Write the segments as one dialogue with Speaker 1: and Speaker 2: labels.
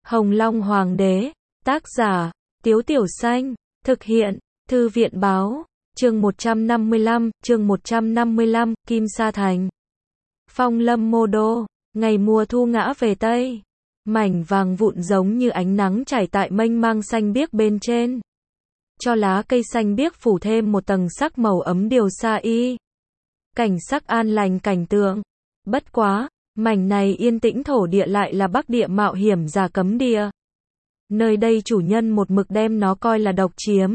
Speaker 1: Hồng Long Hoàng đế, tác giả, Tiếu Tiểu Xanh, thực hiện, Thư viện Báo, chương 155, Kim Sa Thành. Phong lâm mô đô, ngày mùa thu ngã về Tây, mảnh vàng vụn giống như ánh nắng trải tại mênh mang xanh biếc bên trên. Cho lá cây xanh biếc phủ thêm một tầng sắc màu ấm điều xa y. Cảnh sắc an lành cảnh tượng. Bất quá, mảnh này yên tĩnh thổ địa lại là Bắc địa mạo hiểm giả cấm địa. Nơi đây chủ nhân một mực đem nó coi là độc chiếm.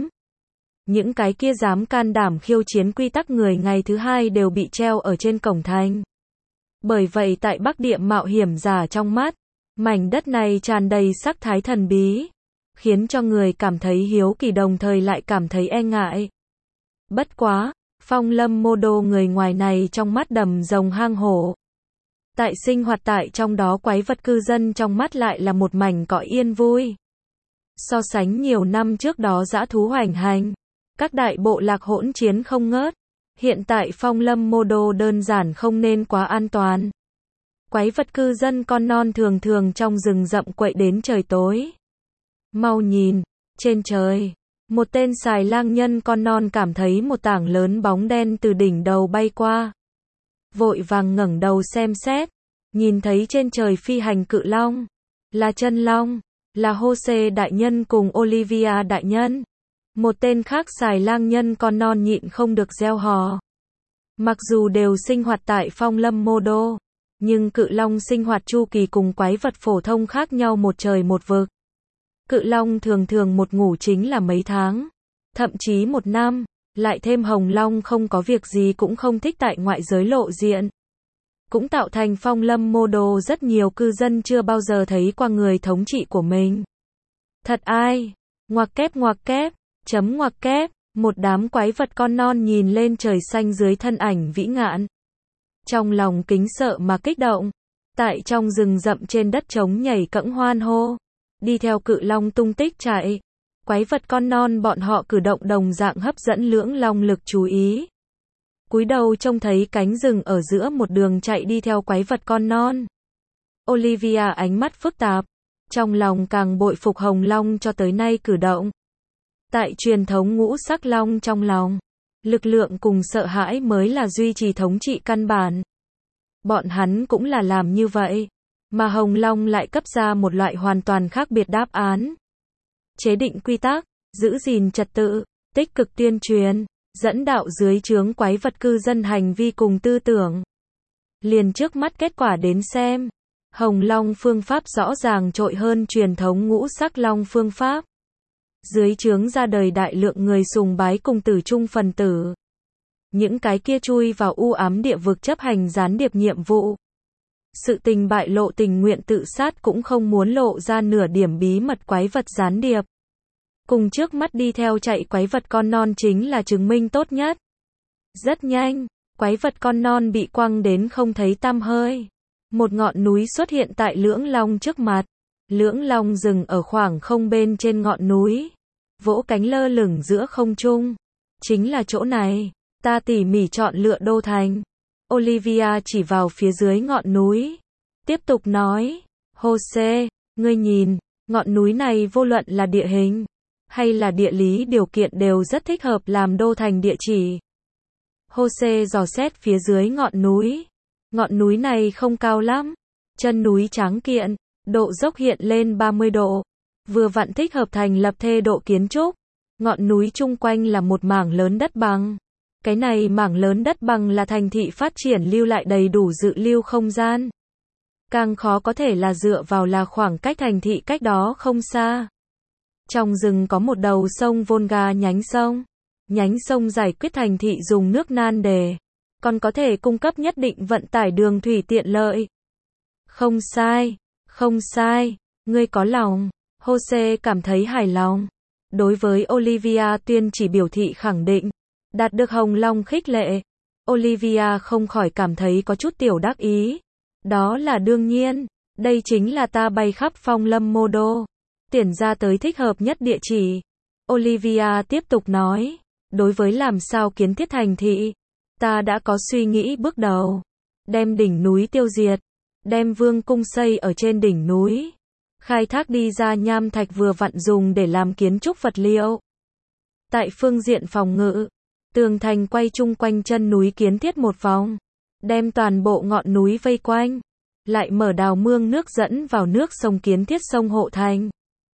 Speaker 1: Những cái kia dám can đảm khiêu chiến quy tắc người ngày thứ hai đều bị treo ở trên cổng thành. Bởi vậy tại Bắc địa mạo hiểm giả trong mắt, mảnh đất này tràn đầy sắc thái thần bí, khiến cho người cảm thấy hiếu kỳ đồng thời lại cảm thấy e ngại. Bất quá, phong lâm mô đô người ngoài này trong mắt đầm rồng hang hổ. Tại sinh hoạt tại trong đó quái vật cư dân trong mắt lại là một mảnh cõi yên vui. So sánh nhiều năm trước đó dã thú hoành hành, các đại bộ lạc hỗn chiến không ngớt. Hiện tại phong lâm mô đô đơn giản không nên quá an toàn. Quái vật cư dân con non thường thường trong rừng rậm quậy đến trời tối. Mau nhìn, trên trời, một tên xài lang nhân con non cảm thấy một tảng lớn bóng đen từ đỉnh đầu bay qua. Vội vàng ngẩng đầu xem xét, nhìn thấy trên trời phi hành cự long, là chân long, là Jose đại nhân cùng Olivia đại nhân. Một tên khác xài lang nhân con non nhịn không được reo hò. Mặc dù đều sinh hoạt tại phong lâm mô đô, nhưng cự long sinh hoạt chu kỳ cùng quái vật phổ thông khác nhau một trời một vực. Cự long thường thường một ngủ chính là mấy tháng, thậm chí một năm, lại thêm hồng long không có việc gì cũng không thích tại ngoại giới lộ diện. Cũng tạo thành phong lâm mô đô rất nhiều cư dân chưa bao giờ thấy qua người thống trị của mình. Thật ai? Ngoặc kép, chấm ngoặc kép, một đám quái vật con non nhìn lên trời xanh dưới thân ảnh vĩ ngạn. Trong lòng kính sợ mà kích động, tại trong rừng rậm trên đất trống nhảy cẫng hoan hô, đi theo cự long tung tích chạy. Quái vật con non bọn họ cử động đồng dạng hấp dẫn lưỡng long lực chú ý. Cúi đầu trông thấy cánh rừng ở giữa một đường chạy đi theo quái vật con non. Olivia ánh mắt phức tạp, trong lòng càng bội phục hồng long cho tới nay cử động. Tại truyền thống ngũ sắc long trong lòng, lực lượng cùng sợ hãi mới là duy trì thống trị căn bản. Bọn hắn cũng là làm như vậy, mà hồng long lại cấp ra một loại hoàn toàn khác biệt đáp án. Chế định quy tắc, giữ gìn trật tự, tích cực tuyên truyền, dẫn đạo dưới trướng quái vật cư dân hành vi cùng tư tưởng. Liền trước mắt kết quả đến xem, hồng long phương pháp rõ ràng trội hơn truyền thống ngũ sắc long phương pháp. Dưới trướng ra đời đại lượng người sùng bái cùng tử trung phần tử. Những cái kia chui vào u ám địa vực chấp hành gián điệp nhiệm vụ. Sự tình bại lộ tình nguyện tự sát cũng không muốn lộ ra nửa điểm bí mật quái vật gián điệp. Cùng trước mắt đi theo chạy quái vật con non chính là chứng minh tốt nhất. Rất nhanh, quái vật con non bị quăng đến không thấy tăm hơi. Một ngọn núi xuất hiện tại lưỡng long trước mặt. Lưỡng long dừng ở khoảng không bên trên ngọn núi, vỗ cánh lơ lửng giữa không trung. Chính là chỗ này, ta tỉ mỉ chọn lựa đô thành. Olivia chỉ vào phía dưới ngọn núi, tiếp tục nói, Jose, ngươi nhìn, ngọn núi này vô luận là địa hình, hay là địa lý điều kiện đều rất thích hợp làm đô thành địa chỉ. Jose dò xét phía dưới ngọn núi này không cao lắm, chân núi tráng kiện. Độ dốc hiện lên 30 độ, vừa vặn thích hợp thành lập thê độ kiến trúc. Ngọn núi chung quanh là một mảng lớn đất bằng. Cái này mảng lớn đất bằng là thành thị phát triển lưu lại đầy đủ dự lưu không gian. Càng khó có thể là dựa vào là khoảng cách thành thị cách đó không xa. Trong rừng có một đầu sông Volga nhánh sông. Nhánh sông giải quyết thành thị dùng nước nan đề, còn có thể cung cấp nhất định vận tải đường thủy tiện lợi. Không sai, ngươi có lòng. Jose cảm thấy hài lòng. Đối với Olivia tuyên chỉ biểu thị khẳng định, đạt được hồng long khích lệ. Olivia không khỏi cảm thấy có chút tiểu đắc ý. Đó là đương nhiên, đây chính là ta bay khắp phong lâm mô đô, tuyển ra tới thích hợp nhất địa chỉ. Olivia tiếp tục nói, đối với làm sao kiến thiết thành thị, ta đã có suy nghĩ bước đầu. Đem đỉnh núi tiêu diệt. Đem vương cung xây ở trên đỉnh núi. khai thác đi ra nham thạch vừa vặn dùng để làm kiến trúc vật liệu. Tại phương diện phòng ngự, tường thành quay chung quanh chân núi kiến thiết một vòng, đem toàn bộ ngọn núi vây quanh, lại mở đào mương nước dẫn vào nước sông kiến thiết sông hộ thành.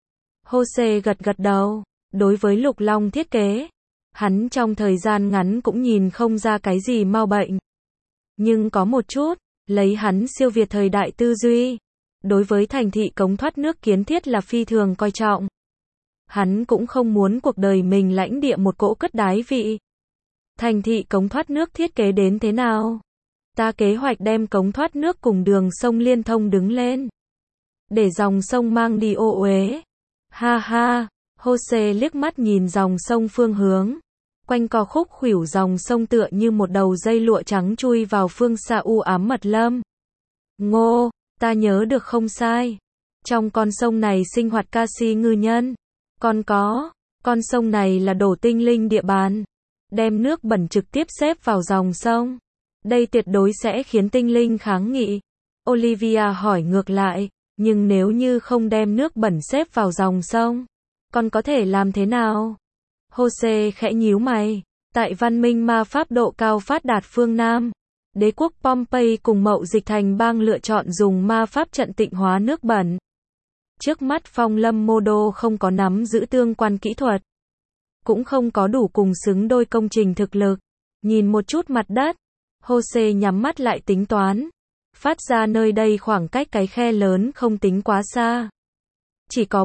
Speaker 1: Jose gật gật đầu, đối với Lục Long thiết kế, hắn trong thời gian ngắn cũng nhìn không ra cái gì mau bệnh. Nhưng có một chút, lấy hắn siêu việt thời đại tư duy, đối với thành thị cống thoát nước kiến thiết là phi thường coi trọng. Hắn cũng không muốn cuộc đời mình lãnh địa một cỗ cất đái vị. Thành thị cống thoát nước thiết kế đến thế nào? Ta kế hoạch đem cống thoát nước cùng đường sông liên thông đứng lên, để dòng sông mang đi ô uế. Ha ha, Jose liếc mắt nhìn dòng sông phương hướng. Quanh co khúc khuỷu dòng sông tựa như một đầu dây lụa trắng chui vào phương xa u ám mật lâm. Ngô, ta nhớ được không sai. Trong con sông này sinh hoạt Kasi ngư nhân. Còn có, con sông này là đổ tinh linh địa bàn. Đem nước bẩn trực tiếp xếp vào dòng sông. Đây tuyệt đối sẽ khiến tinh linh kháng nghị. Olivia hỏi ngược lại, nhưng nếu như không đem nước bẩn xếp vào dòng sông, còn có thể làm thế nào? Jose khẽ nhíu mày. Tại văn minh ma pháp độ cao phát đạt phương Nam, đế quốc Pompey cùng Mậu Dịch Thành bang lựa chọn dùng ma pháp trận tịnh hóa nước bẩn. Trước mắt Phong Lâm Mô Đô không có nắm giữ tương quan kỹ thuật, cũng không có đủ cùng xứng đôi công trình thực lực. Nhìn một chút mặt đất, Jose nhắm mắt lại tính toán. Phát ra nơi đây khoảng cách cái khe lớn không tính quá xa. Chỉ có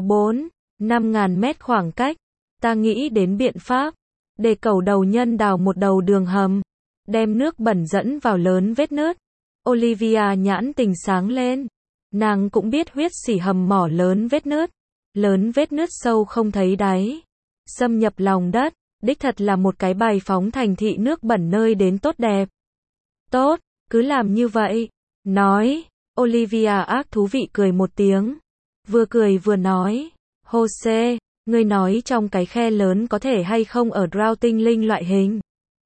Speaker 1: 4-5 mét khoảng cách. Ta nghĩ đến biện pháp, để cầu đầu nhân đào một đầu đường hầm, đem nước bẩn dẫn vào lớn vết nứt. Olivia nhãn tình sáng lên. Nàng cũng biết huyết xỉ hầm mỏ lớn vết nứt sâu không thấy đáy, xâm nhập lòng đất, đích thật là một cái bài phóng thành thị nước bẩn nơi đến tốt đẹp. Tốt, cứ làm như vậy. Nói, Olivia ác thú vị cười một tiếng. Vừa cười vừa nói, Jose, ngươi nói trong cái khe lớn có thể hay không ở drow tinh linh loại hình.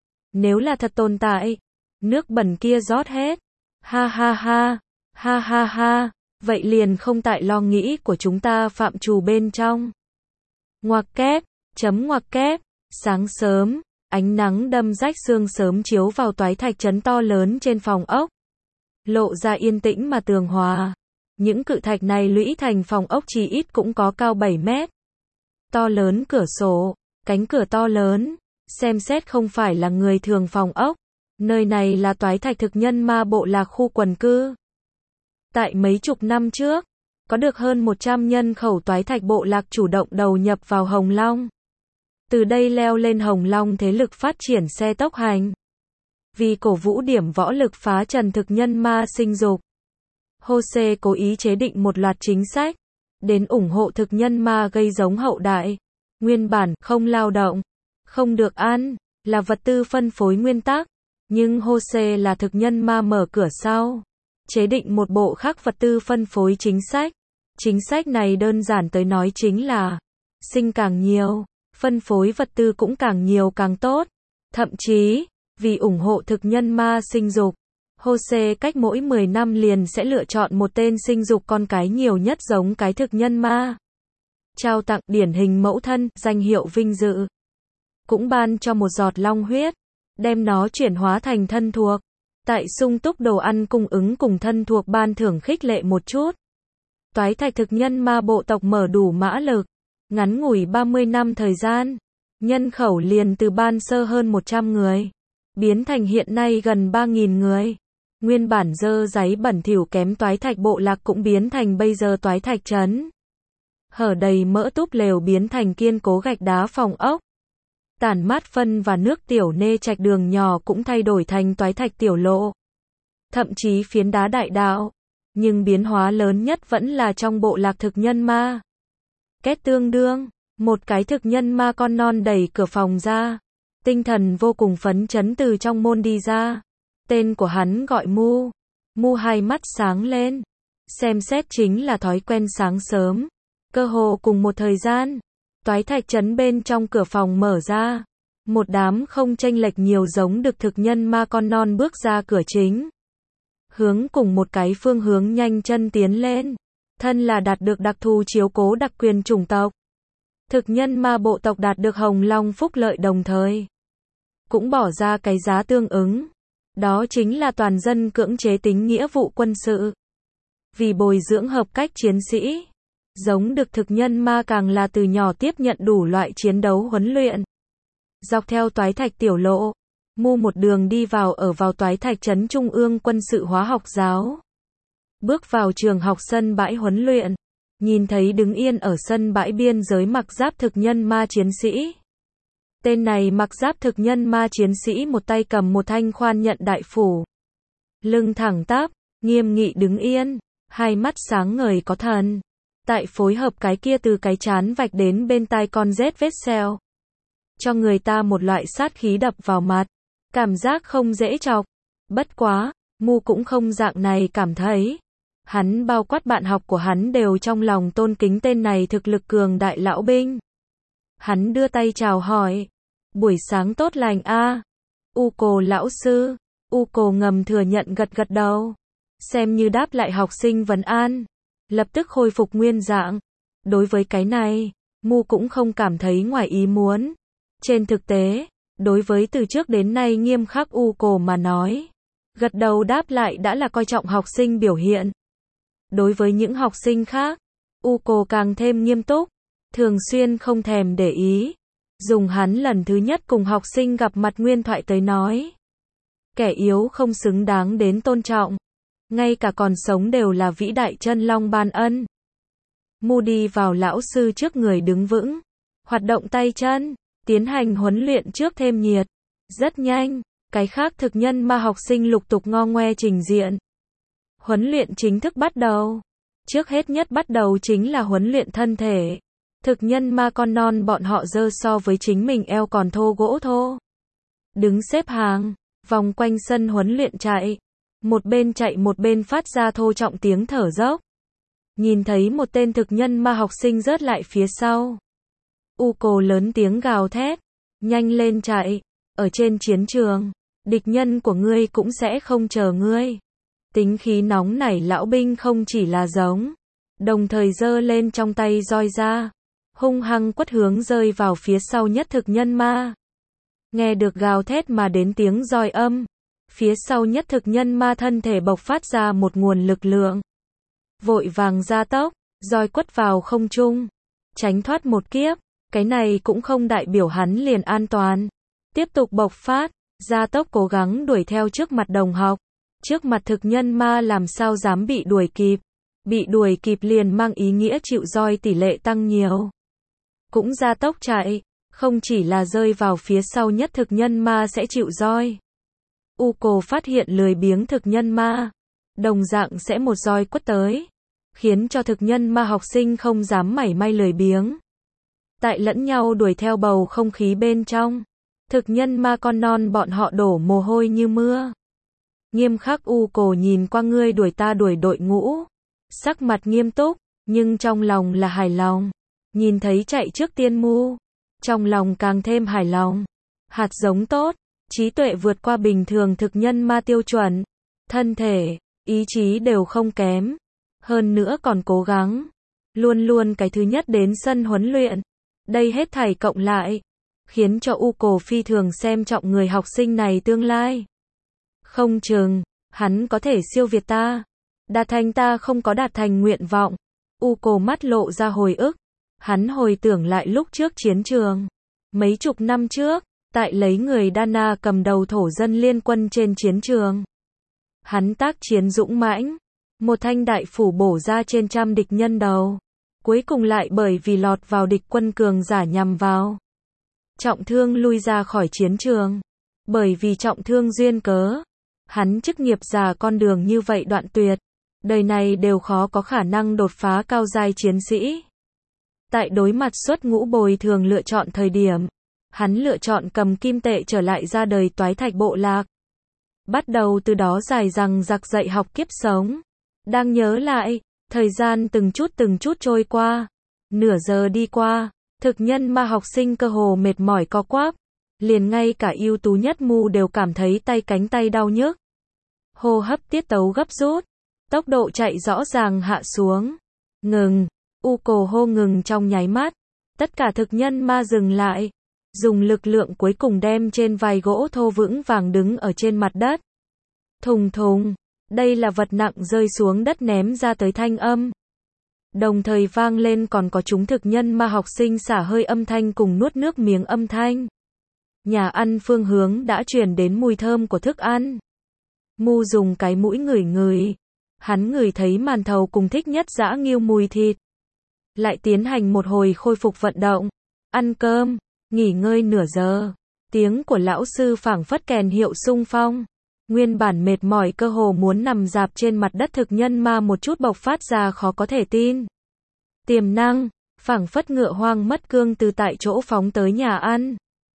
Speaker 1: Nếu là thật tồn tại, nước bẩn kia rót hết. Ha ha ha, ha ha ha, vậy liền không tại lo nghĩ của chúng ta phạm trù bên trong. Ngoặc kép, ngoặc kép, sáng sớm, ánh nắng đâm rách sương sớm chiếu vào toái thạch trấn to lớn trên phòng ốc. Lộ ra yên tĩnh mà tường hòa. Những cự thạch này lũy thành phòng ốc chỉ ít cũng có cao 7 mét. To lớn cửa sổ, cánh cửa to lớn, xem xét không phải là người thường phòng ốc. Nơi này là toái thạch thực nhân ma bộ lạc khu quần cư. Tại mấy chục năm trước, có được hơn 100 nhân khẩu toái thạch bộ lạc chủ động đầu nhập vào Hồng Long. Từ đây leo lên Hồng Long thế lực phát triển xe tốc hành. Vì cổ vũ điểm võ lực phá trần thực nhân ma sinh dục, Jose cố ý chế định một loạt chính sách, đến ủng hộ thực nhân ma gây giống hậu đại. Nguyên bản, không lao động, không được ăn, là vật tư phân phối nguyên tắc. Nhưng Jose là thực nhân ma mở cửa sau, chế định một bộ khác vật tư phân phối chính sách. Chính sách này đơn giản tới nói chính là, sinh càng nhiều, phân phối vật tư cũng càng nhiều càng tốt. Thậm chí, vì ủng hộ thực nhân ma sinh dục, Jose cách mỗi 10 năm liền sẽ lựa chọn một tên sinh dục con cái nhiều nhất giống cái thực nhân ma. Trao tặng điển hình mẫu thân, danh hiệu vinh dự. Cũng ban cho một giọt long huyết, đem nó chuyển hóa thành thân thuộc. Tại sung túc đồ ăn cung ứng cùng thân thuộc ban thưởng khích lệ một chút. Toái thạch thực nhân ma bộ tộc mở đủ mã lực. Ngắn ngủi 30 năm thời gian, nhân khẩu liền từ ban sơ hơn 100 người, biến thành hiện nay gần 3.000 người. Nguyên bản dơ dáy bẩn thỉu kém toái thạch bộ lạc cũng biến thành bây giờ toái thạch trấn. Hở đầy mỡ túp lều biến thành kiên cố gạch đá phòng ốc. Tản mát phân và nước tiểu nê trạch đường nhỏ cũng thay đổi thành toái thạch tiểu lộ. Thậm chí phiến đá đại đạo. Nhưng biến hóa lớn nhất vẫn là trong bộ lạc thực nhân ma. Kết tương đương, một cái thực nhân ma con non đẩy cửa phòng ra. Tinh thần vô cùng phấn chấn từ trong môn đi ra. Tên của hắn gọi Mu. Mu hai mắt sáng lên. Xem xét chính là thói quen sáng sớm. Cơ hồ cùng một thời gian, toái thạch trấn bên trong cửa phòng mở ra. Một đám không chênh lệch nhiều giống được thực nhân ma con non bước ra cửa chính. Hướng cùng một cái phương hướng nhanh chân tiến lên. thân là đạt được đặc thù chiếu cố đặc quyền chủng tộc. Thực nhân ma bộ tộc đạt được hồng long phúc lợi đồng thời cũng bỏ ra cái giá tương ứng. Đó chính là toàn dân cưỡng chế tính nghĩa vụ quân sự. Vì bồi dưỡng hợp cách chiến sĩ, giống được thực nhân ma càng là từ nhỏ tiếp nhận đủ loại chiến đấu huấn luyện. Dọc theo toái thạch tiểu lộ, Mu một đường đi vào toái thạch trấn trung ương quân sự hóa học giáo. Bước vào trường học sân bãi huấn luyện, nhìn thấy đứng yên ở sân bãi biên giới mặc giáp thực nhân ma chiến sĩ. Tên này mặc giáp thực nhân ma chiến sĩ một tay cầm một thanh khoan nhận đại phủ. Lưng thẳng tắp, nghiêm nghị đứng yên, hai mắt sáng ngời có thần. Tại phối hợp cái kia từ cái trán vạch đến bên tai con rết vết sẹo. Cho người ta một loại sát khí đập vào mặt. Cảm giác không dễ chọc. Bất quá, Mu cũng không dạng này cảm thấy. Hắn bao quát bạn học của hắn đều trong lòng tôn kính tên này thực lực cường đại lão binh. Hắn đưa tay chào hỏi. Buổi sáng tốt lành a. Uco lão sư. Uco ngầm thừa nhận gật gật đầu. Xem như đáp lại học sinh vấn an. Lập tức khôi phục nguyên dạng. Đối với cái này, Mu cũng không cảm thấy ngoài ý muốn. Trên thực tế, đối với từ trước đến nay nghiêm khắc Uco mà nói, gật đầu đáp lại đã là coi trọng học sinh biểu hiện. Đối với những học sinh khác, Uco càng thêm nghiêm túc, thường xuyên không thèm để ý. Dùng hắn lần thứ nhất cùng học sinh gặp mặt nguyên thoại tới nói. Kẻ yếu không xứng đáng đến tôn trọng. Ngay cả còn sống đều là vĩ đại chân long ban ân. Mu đi vào lão sư trước người đứng vững. Hoạt động tay chân, tiến hành huấn luyện trước thêm nhiệt. Rất nhanh, cái khác thực nhân ma học sinh lục tục ngo ngoe trình diện. Huấn luyện chính thức bắt đầu. Trước hết nhất bắt đầu chính là huấn luyện thân thể. Thực nhân ma con non bọn họ dơ so với chính mình eo còn thô gỗ thô. Đứng xếp hàng, vòng quanh sân huấn luyện chạy. Một bên chạy một bên phát ra thô trọng tiếng thở dốc. Nhìn thấy một tên thực nhân ma học sinh rớt lại phía sau. Uco lớn tiếng gào thét. Nhanh lên chạy. Ở trên chiến trường, địch nhân của ngươi cũng sẽ không chờ ngươi. Tính khí nóng nảy lão binh không chỉ là giống. Đồng thời giơ lên trong tay roi ra. Hung hăng quất hướng rơi vào phía sau nhất thực nhân ma. Nghe được gào thét mà đến tiếng roi âm. Phía sau nhất thực nhân ma thân thể bộc phát ra một nguồn lực lượng. Vội vàng gia tốc, roi quất vào không trung. Tránh thoát một kiếp, cái này cũng không đại biểu hắn liền an toàn. Tiếp tục bộc phát, gia tốc cố gắng đuổi theo trước mặt đồng học. Trước mặt thực nhân ma làm sao dám bị đuổi kịp. Bị đuổi kịp liền mang ý nghĩa chịu roi tỷ lệ tăng nhiều. Cũng gia tốc chạy, không chỉ là rơi vào phía sau nhất thực nhân ma sẽ chịu roi. Uco phát hiện lười biếng thực nhân ma, đồng dạng sẽ một roi quất tới, khiến cho thực nhân ma học sinh không dám mảy may lười biếng. Tại lẫn nhau đuổi theo bầu không khí bên trong, thực nhân ma con non bọn họ đổ mồ hôi như mưa. Nghiêm khắc Uco nhìn qua ngươi đuổi ta đuổi đội ngũ, sắc mặt nghiêm túc, nhưng trong lòng là hài lòng. Nhìn thấy chạy trước tiên Mu, trong lòng càng thêm hài lòng. Hạt giống tốt, trí tuệ vượt qua bình thường thực nhân ma tiêu chuẩn, thân thể, ý chí đều không kém. Hơn nữa còn cố gắng, luôn luôn cái thứ nhất đến sân huấn luyện. Đây hết thảy cộng lại, khiến cho Uco phi thường xem trọng người học sinh này tương lai. Không chừng, hắn có thể siêu việt ta. Đạt thành ta không có đạt thành nguyện vọng. Uco mắt lộ ra hồi ức. Hắn hồi tưởng lại lúc trước chiến trường. Mấy chục năm trước, tại lấy người Dana cầm đầu thổ dân liên quân trên chiến trường. Hắn tác chiến dũng mãnh. Một thanh đại phủ bổ ra trên trăm địch nhân đầu. Cuối cùng lại bởi vì lọt vào địch quân cường giả nhằm vào. Trọng thương lui ra khỏi chiến trường. Bởi vì trọng thương duyên cớ. Hắn chức nghiệp giả con đường như vậy đoạn tuyệt. Đời này đều khó có khả năng đột phá cao giai chiến sĩ. Tại đối mặt xuất ngũ bồi thường lựa chọn thời điểm. Hắn lựa chọn cầm kim tệ trở lại ra đời toái thạch bộ lạc. Bắt đầu từ đó dài dằng dặc dạy học kiếp sống. Đang nhớ lại, thời gian từng chút trôi qua. Nửa giờ đi qua, thực nhân ma học sinh cơ hồ mệt mỏi co quắp. Liền ngay cả ưu tú nhất Mu đều cảm thấy tay cánh tay đau nhức. Hô hấp tiết tấu gấp rút. Tốc độ chạy rõ ràng hạ xuống. Ngừng. U Cồ hô ngừng trong nháy mắt. Tất cả thực nhân ma dừng lại. Dùng lực lượng cuối cùng đem trên vai gỗ thô vững vàng đứng ở trên mặt đất. Thùng thùng. Đây là vật nặng rơi xuống đất ném ra tới thanh âm. Đồng thời vang lên còn có chúng thực nhân ma học sinh xả hơi âm thanh cùng nuốt nước miếng âm thanh. Nhà ăn phương hướng đã truyền đến mùi thơm của thức ăn. Mu dùng cái mũi ngửi ngửi. Hắn ngửi thấy màn thầu cùng thích nhất dã nghêu mùi thịt. Lại tiến hành một hồi khôi phục vận động. Ăn cơm, nghỉ ngơi nửa giờ. Tiếng của lão sư phảng phất kèn hiệu xung phong. Nguyên bản mệt mỏi cơ hồ muốn nằm rạp trên mặt đất thực nhân ma một chút bộc phát ra khó có thể tin. Tiềm năng, phảng phất ngựa hoang mất cương từ tại chỗ phóng tới nhà ăn.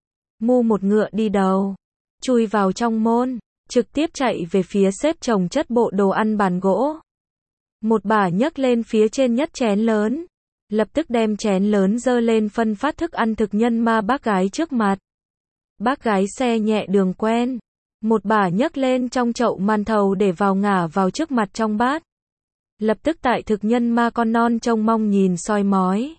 Speaker 1: Mu một ngựa đi đầu, chui vào trong môn, trực tiếp chạy về phía xếp chồng chất bộ đồ ăn bàn gỗ. Một bà nhấc lên phía trên nhất chén lớn, lập tức đem chén lớn dơ lên phân phát thức ăn thực nhân ma bác gái trước mặt. Bác gái xe nhẹ đường quen. Một bà nhấc lên trong chậu màn thầu để vào ngả vào trước mặt trong bát. Lập tức tại thực nhân ma con non trông mong nhìn soi mói.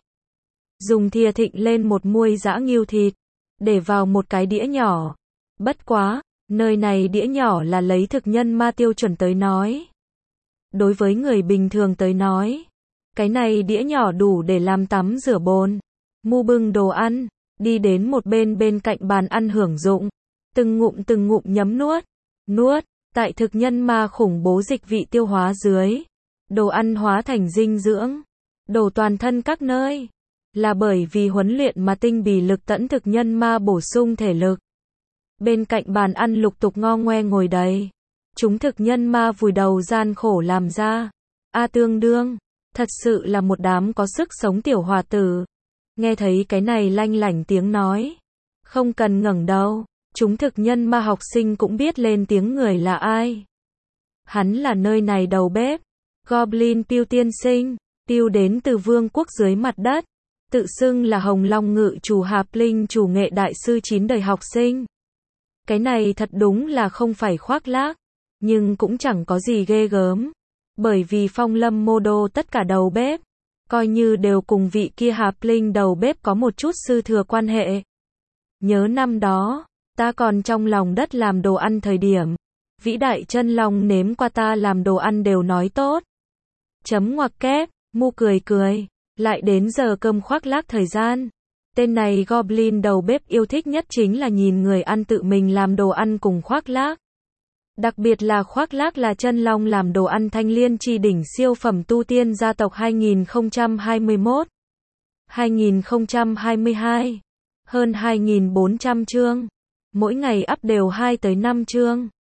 Speaker 1: Dùng thìa thịnh lên một muôi dã nghêu thịt, để vào một cái đĩa nhỏ. Bất quá, nơi này đĩa nhỏ là lấy thực nhân ma tiêu chuẩn tới nói. Đối với người bình thường tới nói, cái này đĩa nhỏ đủ để làm tắm rửa bồn. Mu bưng đồ ăn, đi đến một bên cạnh bàn ăn hưởng dụng. Từng ngụm nhấm nuốt, tại thực nhân ma khủng bố dịch vị tiêu hóa dưới. Đồ ăn hóa thành dinh dưỡng, đổ toàn thân các nơi. Là bởi vì huấn luyện mà tinh bì lực tẫn thực nhân ma bổ sung thể lực. Bên cạnh bàn ăn lục tục ngo ngoe ngồi đầy. Chúng thực nhân ma vùi đầu gian khổ làm ra. Tương đương, thật sự là một đám có sức sống tiểu hòa tử. Nghe thấy cái này lanh lảnh tiếng nói. Không cần ngẩng đầu. Chúng thực nhân ma học sinh cũng biết lên tiếng người là ai. Hắn là nơi này đầu bếp. Goblin Pew tiên sinh. Pew đến từ vương quốc dưới mặt đất. Tự xưng là Hồng Long ngự chủ Hạp Linh chủ nghệ đại sư 9 đời học sinh. Cái này thật đúng là không phải khoác lác. Nhưng cũng chẳng có gì ghê gớm. Bởi vì Phong Lâm Mô Đô tất cả đầu bếp. Coi như đều cùng vị kia Hạp Linh đầu bếp có một chút sư thừa quan hệ. Nhớ năm đó. Ta còn trong lòng đất làm đồ ăn thời điểm. Vĩ đại chân long nếm qua ta làm đồ ăn đều nói tốt. Chấm ngoặc kép, Mu cười. Lại đến giờ cơm khoác lác thời gian. Tên này Goblin đầu bếp yêu thích nhất chính là nhìn người ăn tự mình làm đồ ăn cùng khoác lác. Đặc biệt là khoác lác là chân long làm đồ ăn thanh liên chi đỉnh siêu phẩm tu tiên gia tộc 2021. 2022. Hơn 2.400 chương. Mỗi ngày up đều 2 tới 5 chương.